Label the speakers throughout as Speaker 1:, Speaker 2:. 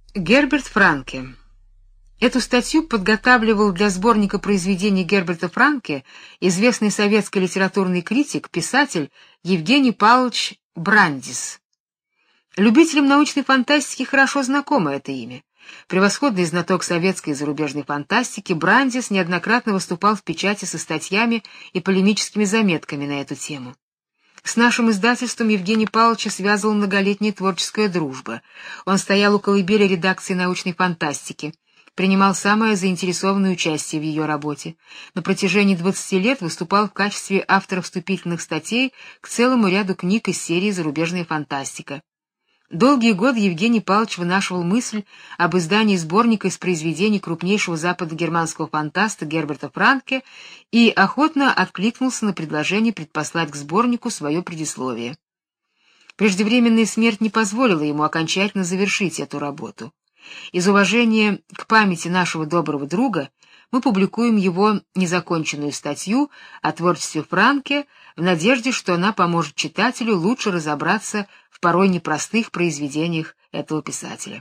Speaker 1: Герберт Франке. Эту статью подготавливал для сборника произведений Герберта Франке известный советский литературный критик, писатель Евгений Павлович Брандис. Любителям научной фантастики хорошо знакомо это имя. Превосходный знаток советской и зарубежной фантастики, Брандис неоднократно выступал в печати со статьями и полемическими заметками на эту тему. С нашим издательством Евгений Павловича связывала многолетняя творческая дружба. Он стоял у колыбели редакции научной фантастики, принимал самое заинтересованное участие в ее работе. На протяжении 20 лет выступал в качестве автора вступительных статей к целому ряду книг из серии «Зарубежная фантастика». Долгие годы Евгений Павлович вынашивал мысль об издании сборника из произведений крупнейшего западно-германского фантаста Герберта Франке и охотно откликнулся на предложение предпослать к сборнику свое предисловие. Преждевременная смерть не позволила ему окончательно завершить эту работу. Из уважения к памяти нашего доброго друга мы публикуем его незаконченную статью о творчестве Франке в надежде, что она поможет читателю лучше разобраться в порой непростых произведениях этого писателя.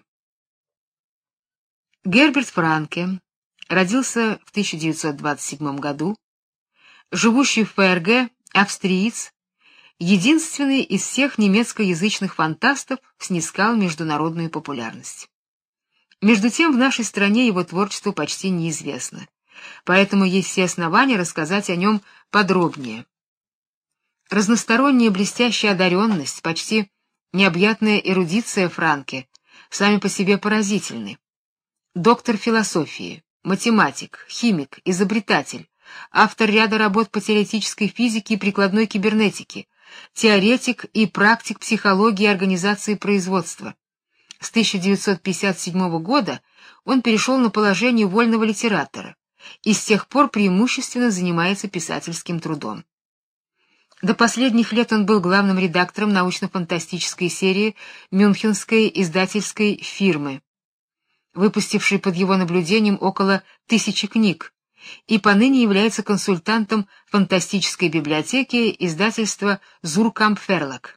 Speaker 1: Герберт Франке родился в 1927 году, живущий в ФРГ, австриец, единственный из всех немецкоязычных фантастов снискал международную популярность. Между тем, в нашей стране его творчество почти неизвестно, поэтому есть все основания рассказать о нем подробнее. Разносторонняя блестящая одаренность, почти необъятная эрудиция Франке сами по себе поразительны. Доктор философии, математик, химик, изобретатель, автор ряда работ по теоретической физике и прикладной кибернетике, теоретик и практик психологии и организации производства. С 1957 года он перешел на положение вольного литератора и с тех пор преимущественно занимается писательским трудом. До последних лет он был главным редактором научно-фантастической серии Мюнхенской издательской фирмы, выпустившей под его наблюдением около 1000 книг, и поныне является консультантом фантастической библиотеки издательства Сурkamp Verlag.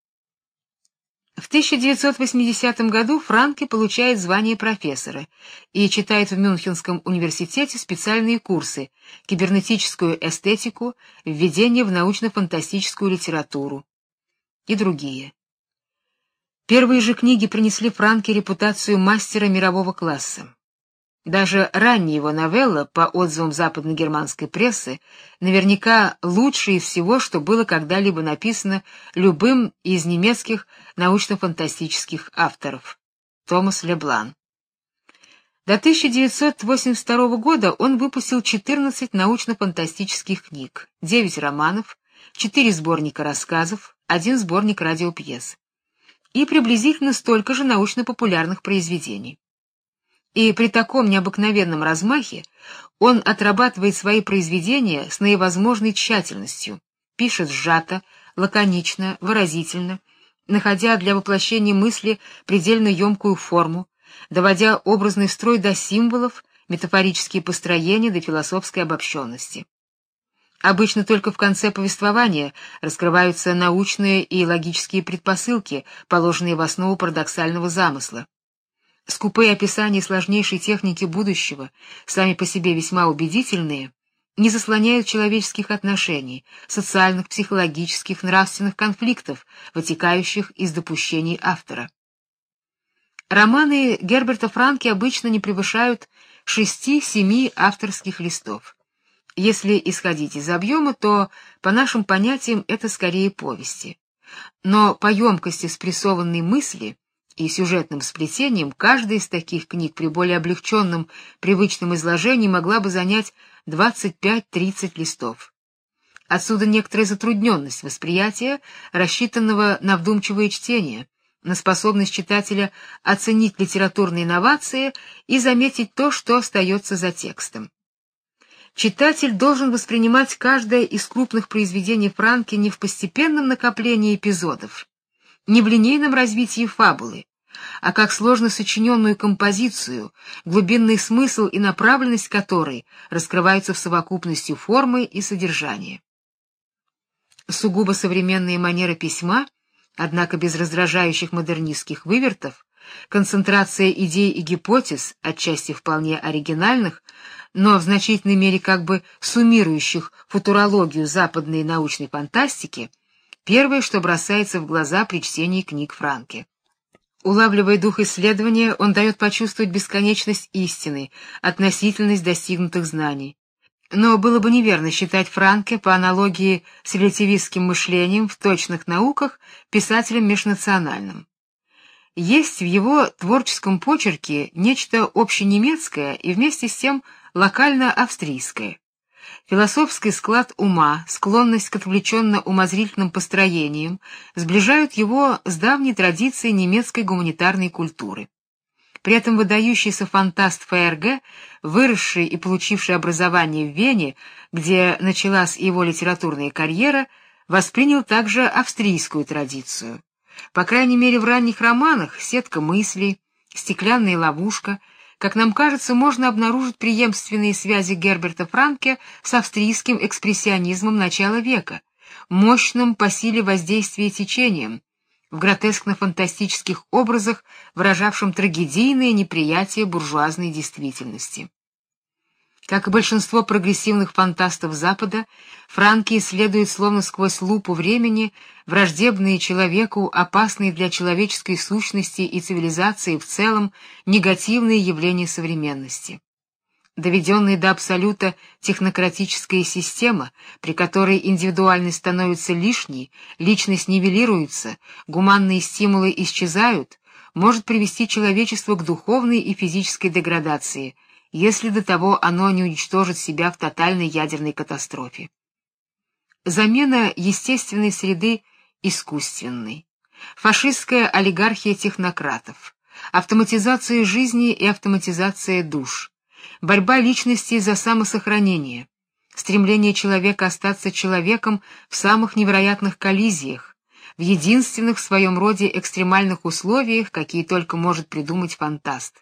Speaker 1: В 1980 году Франке получает звание профессора и читает в Мюнхенском университете специальные курсы: кибернетическую эстетику, введение в научно-фантастическую литературу и другие. Первые же книги принесли Франке репутацию мастера мирового класса. Даже ранняя его новелла, по отзывам западно-германской прессы, наверняка лучшее из всего, что было когда-либо написано любым из немецких научно-фантастических авторов. Томас Леблан. До 1982 года он выпустил 14 научно-фантастических книг, 9 романов, 4 сборника рассказов, 1 сборник радиопьес и приблизительно столько же научно-популярных произведений. И при таком необыкновенном размахе он отрабатывает свои произведения с наивозможной тщательностью, пишет сжато, лаконично, выразительно, находя для воплощения мысли предельно емкую форму, доводя образный строй до символов, метафорические построения до философской обобщенности. Обычно только в конце повествования раскрываются научные и логические предпосылки, положенные в основу парадоксального замысла. Скупые описания сложнейшей техники будущего, сами по себе весьма убедительные, не заслоняют человеческих отношений, социальных, психологических, нравственных конфликтов, вытекающих из допущений автора. Романы Герберта Франке обычно не превышают 6-7 авторских листов. Если исходить из объема, то, по нашим понятиям, это скорее повести. Но по емкости спрессованной мысли и сюжетным сплетением каждая из таких книг при более облегченном привычном изложении могла бы занять 25-30 листов. Отсюда некоторая затрудненность восприятия, рассчитанного на вдумчивое чтение, на способность читателя оценить литературные инновации и заметить то, что остается за текстом. Читатель должен воспринимать каждое из крупных произведений Франке не в постепенном накоплении эпизодов, не в линейном развитии фабулы, а как сложно сочиненную композицию, глубинный смысл и направленность которой раскрываются в совокупности формы и содержания. Сугубо современная манера письма, однако без раздражающих модернистских вывертов, концентрация идей и гипотез, отчасти вполне оригинальных, но в значительной мере как бы суммирующих футурологию западной научной фантастики, первое, что бросается в глаза при чтении книг Франке. Улавливая дух исследования, он дает почувствовать бесконечность истины, относительность достигнутых знаний. Но было бы неверно считать Франке по аналогии с релятивистским мышлением в точных науках писателем межнациональным. Есть в его творческом почерке нечто общенемецкое и вместе с тем локально-австрийское. Философский склад ума, склонность к отвлеченно-умозрительным построениям сближают его с давней традицией немецкой гуманитарной культуры. При этом выдающийся фантаст ФРГ, выросший и получивший образование в Вене, где началась его литературная карьера, воспринял также австрийскую традицию. По крайней мере, в ранних романах «Сетка мыслей», «Стеклянная ловушка», как нам кажется, можно обнаружить преемственные связи Герберта Франке с австрийским экспрессионизмом начала века, мощным по силе воздействия течением, в гротескно-фантастических образах, выражавшим трагедийное неприятие буржуазной действительности. Как и большинство прогрессивных фантастов Запада, Франке исследует словно сквозь лупу времени враждебные человеку, опасные для человеческой сущности и цивилизации в целом негативные явления современности. Доведенная до абсолюта технократическая система, при которой индивидуальность становится лишней, личность нивелируется, гуманные стимулы исчезают, может привести человечество к духовной и физической деградации, если до того оно не уничтожит себя в тотальной ядерной катастрофе. Замена естественной среды искусственной, фашистская олигархия технократов, автоматизация жизни и автоматизация душ, борьба личности за самосохранение, стремление человека остаться человеком в самых невероятных коллизиях, в единственных в своем роде экстремальных условиях, какие только может придумать фантаст.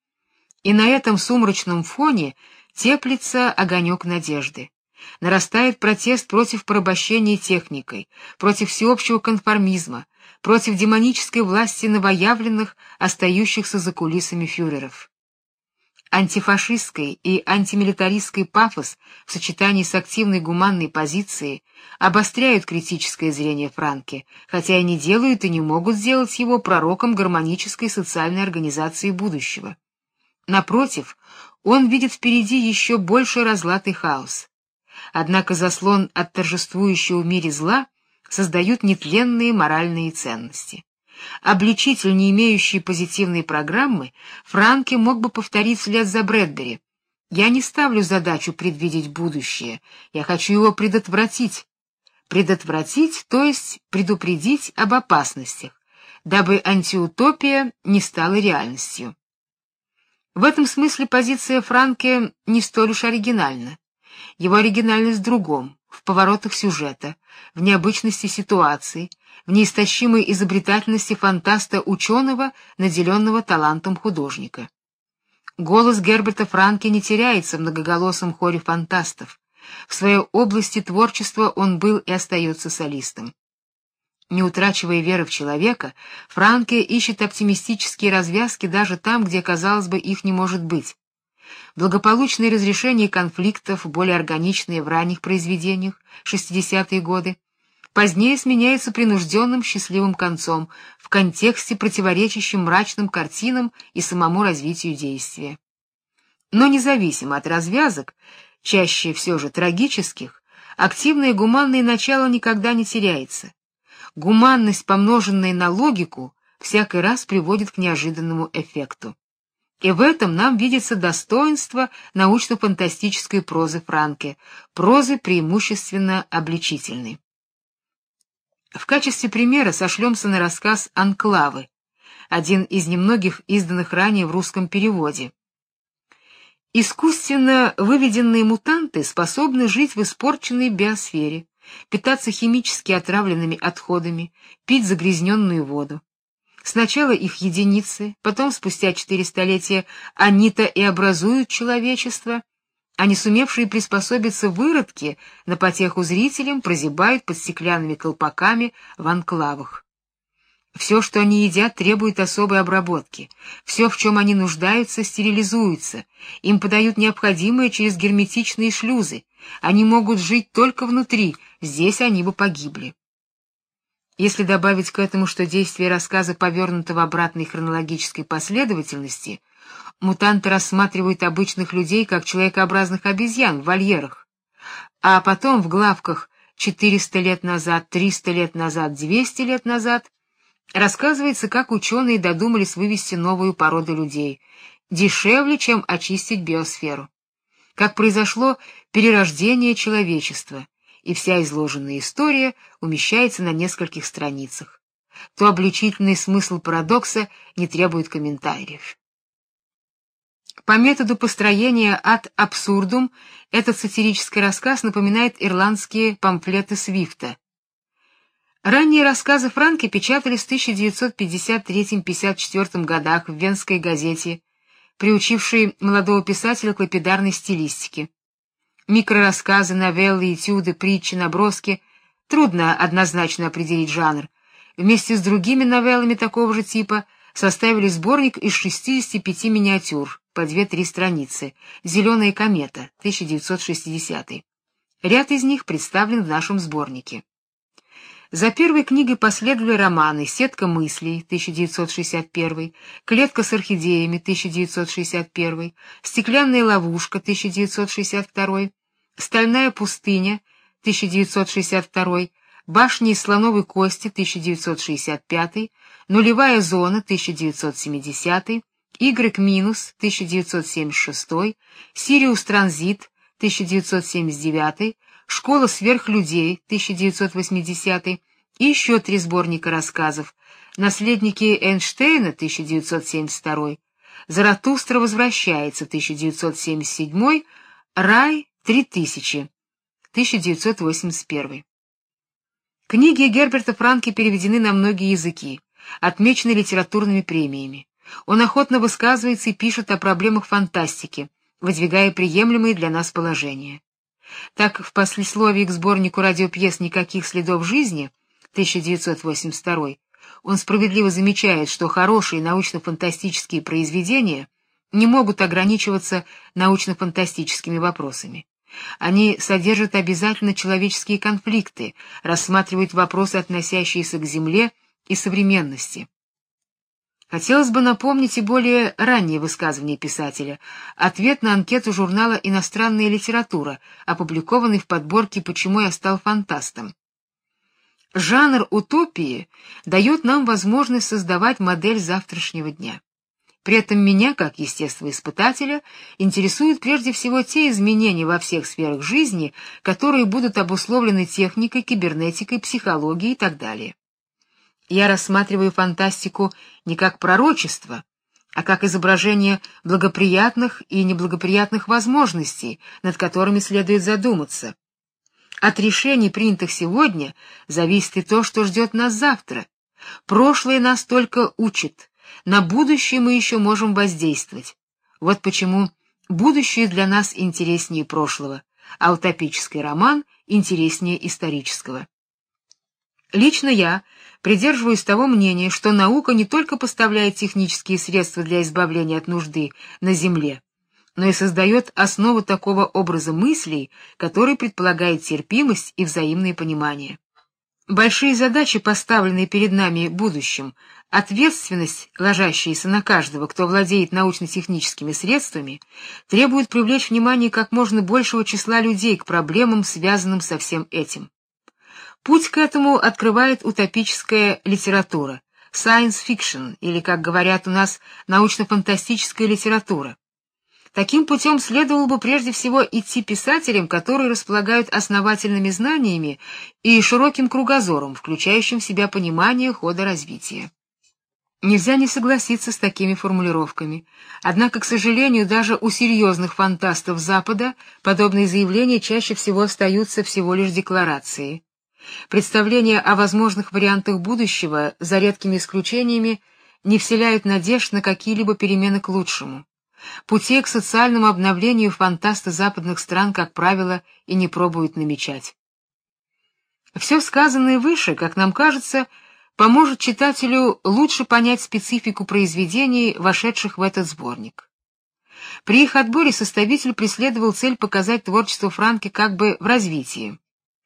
Speaker 1: И на этом сумрачном фоне теплится огонек надежды. Нарастает протест против порабощения техникой, против всеобщего конформизма, против демонической власти новоявленных, остающихся за кулисами фюреров. Антифашистский и антимилитаристский пафос в сочетании с активной гуманной позицией обостряют критическое зрение Франке, хотя и не делают и не могут сделать его пророком гармонической социальной организации будущего. Напротив, он видит впереди еще больше разлад и хаос. Однако заслон от торжествующего в мире зла создают нетленные моральные ценности. Обличитель, не имеющий позитивной программы, Франке мог бы повторить вслед за Брэдбери: «Я не ставлю задачу предвидеть будущее, я хочу его предотвратить». Предотвратить, то есть предупредить об опасностях, дабы антиутопия не стала реальностью. В этом смысле позиция Франке не столь уж оригинальна. Его оригинальность в другом, в поворотах сюжета, в необычности ситуаций, в неистощимой изобретательности фантаста-ученого, наделенного талантом художника. Голос Герберта Франке не теряется в многоголосом хоре фантастов. В своей области творчества он был и остается солистом. Не утрачивая веры в человека, Франке ищет оптимистические развязки даже там, где, казалось бы, их не может быть. Благополучное разрешение конфликтов, более органичные в ранних произведениях, 60-е годы, позднее сменяется принужденным счастливым концом в контексте, противоречащем мрачным картинам и самому развитию действия. Но независимо от развязок, чаще все же трагических, активное гуманное начало никогда не теряется. Гуманность, помноженная на логику, всякий раз приводит к неожиданному эффекту. И в этом нам видится достоинство научно-фантастической прозы Франке, прозы преимущественно обличительной. В качестве примера сошлемся на рассказ «Анклавы», один из немногих изданных ранее в русском переводе. Искусственно выведенные мутанты способны жить в испорченной биосфере, питаться химически отравленными отходами, пить загрязненную воду. Сначала их единицы, потом, спустя 4 столетия, они-то и образуют человечество, а не сумевшие приспособиться выродки на потеху зрителям прозябают под стеклянными колпаками в анклавах. Все, что они едят, требует особой обработки. Все, в чем они нуждаются, стерилизуется. Им подают необходимое через герметичные шлюзы. Они могут жить только внутри, здесь они бы погибли. Если добавить к этому, что действие рассказа повернуто в обратной хронологической последовательности, мутанты рассматривают обычных людей как человекообразных обезьян в вольерах, а потом в главках 400 лет назад, 300 лет назад, 200 лет назад рассказывается, как ученые додумались вывести новую породу людей, дешевле, чем очистить биосферу, как произошло перерождение человечества, и вся изложенная история умещается на нескольких страницах. То обличительный смысл парадокса не требует комментариев. По методу построения ad absurdum этот сатирический рассказ напоминает ирландские памфлеты Свифта. Ранние рассказы Франки печатались в 1953-54 годах в Венской газете, приучившей молодого писателя к лапидарной стилистике. Микрорассказы, новеллы, этюды, притчи, наброски — трудно однозначно определить жанр. Вместе с другими новеллами такого же типа составили сборник из 65 миниатюр по 2-3 страницы «Зеленая комета», 1960. Ряд из них представлен в нашем сборнике. За первой книгой последовали романы «Сетка мыслей» 1961, «Клетка с орхидеями» 1961, «Стеклянная ловушка» 1962, «Стальная пустыня» 1962, «Башни из слоновой кости» 1965, «Нулевая зона» 1970, Y- 1976, «Сириус Транзит» 1979, «Школа сверхлюдей» 1980 и еще 3 сборника рассказов: «Наследники Эйнштейна» 1972, «Заратустра возвращается» 1977, «Рай 3000» 1981. Книги Герберта Франки переведены на многие языки, отмечены литературными премиями. Он охотно высказывается и пишет о проблемах фантастики, выдвигая приемлемые для нас положения. Так, в послесловии к сборнику радиопьес «Никаких следов жизни» 1982 он справедливо замечает, что хорошие научно-фантастические произведения не могут ограничиваться научно-фантастическими вопросами. Они содержат обязательно человеческие конфликты, рассматривают вопросы, относящиеся к Земле и современности. Хотелось бы напомнить и более раннее высказывание писателя, ответ на анкету журнала «Иностранная литература», опубликованный в подборке «Почему я стал фантастом». Жанр утопии дает нам возможность создавать модель завтрашнего дня. При этом меня, как естествоиспытателя, интересуют прежде всего те изменения во всех сферах жизни, которые будут обусловлены техникой, кибернетикой, психологией и так далее. Я рассматриваю фантастику не как пророчество, а как изображение благоприятных и неблагоприятных возможностей, над которыми следует задуматься. От решений, принятых сегодня, зависит и то, что ждет нас завтра. Прошлое нас только учит, на будущее мы еще можем воздействовать. Вот почему будущее для нас интереснее прошлого, а утопический роман интереснее исторического. Лично я придерживаюсь того мнения, что наука не только поставляет технические средства для избавления от нужды на Земле, но и создает основу такого образа мыслей, который предполагает терпимость и взаимное понимание. Большие задачи, поставленные перед нами будущим, ответственность, ложащаяся на каждого, кто владеет научно-техническими средствами, требуют привлечь внимание как можно большего числа людей к проблемам, связанным со всем этим. Путь к этому открывает утопическая литература, science fiction, или, как говорят у нас, научно-фантастическая литература. Таким путем следовало бы прежде всего идти писателям, которые располагают основательными знаниями и широким кругозором, включающим в себя понимание хода развития. Нельзя не согласиться с такими формулировками. Однако, к сожалению, даже у серьезных фантастов Запада подобные заявления чаще всего остаются всего лишь декларацией. Представления о возможных вариантах будущего, за редкими исключениями, не вселяют надежд на какие-либо перемены к лучшему. Путей к социальному обновлению фантасты западных стран, как правило, и не пробуют намечать. Все сказанное выше, как нам кажется, поможет читателю лучше понять специфику произведений, вошедших в этот сборник. При их отборе составитель преследовал цель показать творчество Франке как бы в развитии.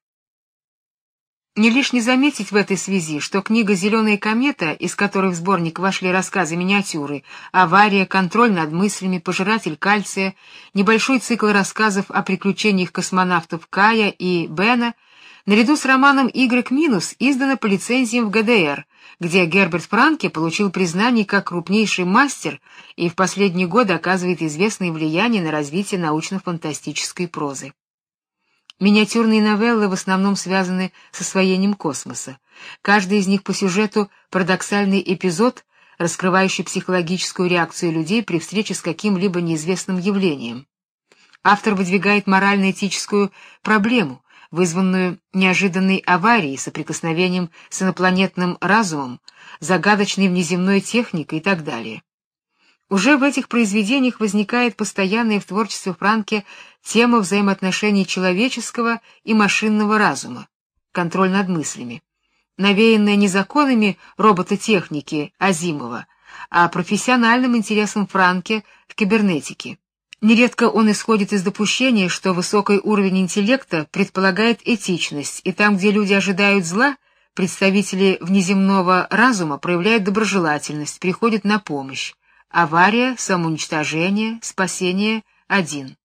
Speaker 1: Не лишне заметить в этой связи, что книга «Зеленая комета», из которой в сборник вошли рассказы-миниатюры «Авария», «Контроль над мыслями», «Пожиратель кальция», небольшой цикл рассказов о приключениях космонавтов Кая и Бена, наряду с романом «Y-», издана по лицензиям в ГДР, где Герберт Франке получил признание как крупнейший мастер и в последние годы оказывает известное влияние на развитие научно-фантастической прозы. Миниатюрные новеллы в основном связаны с освоением космоса. Каждый из них по сюжету парадоксальный эпизод, раскрывающий психологическую реакцию людей при встрече с каким-либо неизвестным явлением. Автор выдвигает морально-этическую проблему, вызванную неожиданной аварией, соприкосновением с инопланетным разумом, загадочной внеземной техникой и так далее. Уже в этих произведениях возникает постоянная в творчестве Франке тема взаимоотношений человеческого и машинного разума, контроль над мыслями, навеянная не законами робототехники Азимова, а профессиональным интересом Франке к кибернетике. Нередко он исходит из допущения, что высокий уровень интеллекта предполагает этичность, и там, где люди ожидают зла, представители внеземного разума проявляют доброжелательность, приходят на помощь. Авария, самоуничтожение, спасение один.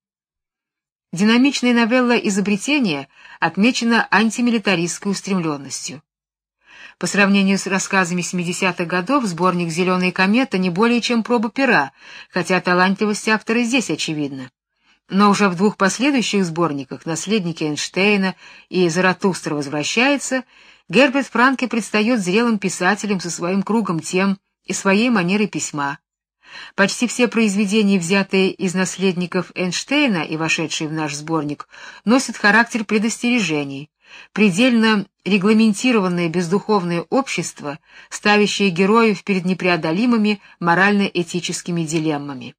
Speaker 1: Динамичная новелла «Изобретение» отмечена антимилитаристской устремленностью. По сравнению с рассказами 70-х годов, сборник «Зеленая комета» не более чем проба пера, хотя талантливость автора здесь очевидна. Но уже в двух последующих сборниках «Наследники Эйнштейна» и «Заратустра возвращается» Герберт Франке предстает зрелым писателем со своим кругом тем и своей манерой письма. Почти все произведения, взятые из «Наследников Эйнштейна» и вошедшие в наш сборник, носят характер предостережений. Предельно регламентированное бездуховное общество, ставящее героев перед непреодолимыми морально-этическими дилеммами.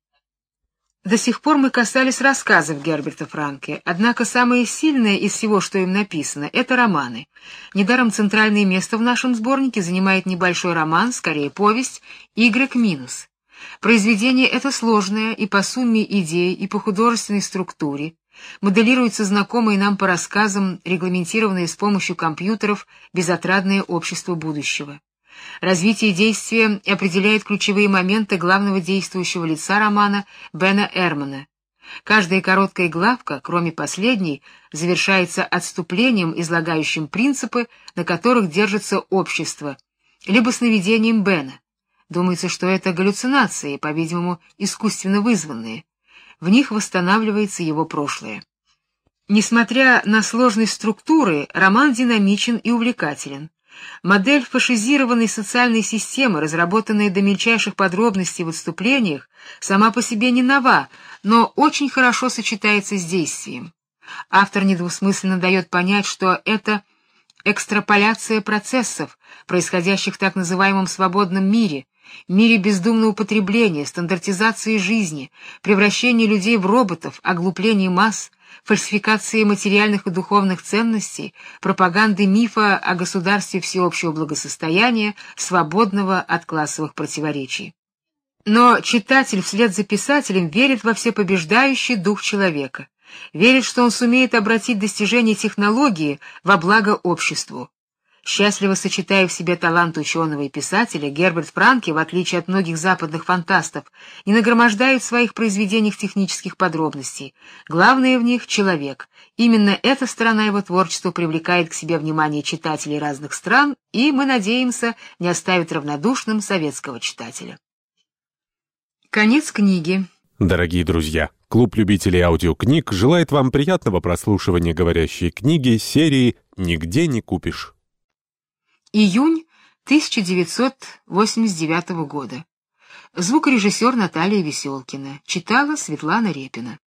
Speaker 1: До сих пор мы касались рассказов Герберта Франке, однако самое сильное из всего, что им написано, это романы. Недаром центральное место в нашем сборнике занимает небольшой роман, скорее повесть, «Y-». Произведение это сложное и по сумме идей, и по художественной структуре, моделируется знакомое нам по рассказам, регламентированное с помощью компьютеров безотрадное общество будущего. Развитие действия определяет ключевые моменты главного действующего лица романа Бена Эрмана. Каждая короткая главка, кроме последней, завершается отступлением, излагающим принципы, на которых держится общество, либо сновидением Бена. Думается, что это галлюцинации, по-видимому, искусственно вызванные. В них восстанавливается его прошлое. Несмотря на сложность структуры, роман динамичен и увлекателен. Модель фашизированной социальной системы, разработанная до мельчайших подробностей в отступлениях, сама по себе не нова, но очень хорошо сочетается с действием. Автор недвусмысленно дает понять, что это экстраполяция процессов, происходящих в так называемом свободном мире бездумного употребления, стандартизации жизни, превращения людей в роботов, оглупления масс, фальсификации материальных и духовных ценностей, пропаганды мифа о государстве всеобщего благосостояния, свободного от классовых противоречий. Но читатель вслед за писателем верит во всепобеждающий дух человека, верит, что он сумеет обратить достижения технологии во благо обществу. Счастливо сочетая в себе талант ученого и писателя, Герберт Франке, в отличие от многих западных фантастов, не нагромождает в своих произведениях технических подробностей. Главное в них — человек. Именно эта сторона его творчества привлекает к себе внимание читателей разных стран и, мы надеемся, не оставит равнодушным советского читателя. Конец книги.
Speaker 2: Дорогие друзья, клуб любителей аудиокниг желает вам приятного прослушивания говорящей книги серии «Нигде не купишь».
Speaker 1: Июнь 1989 года. Звукорежиссер Наталья Веселкина. Читала Светлана Репина.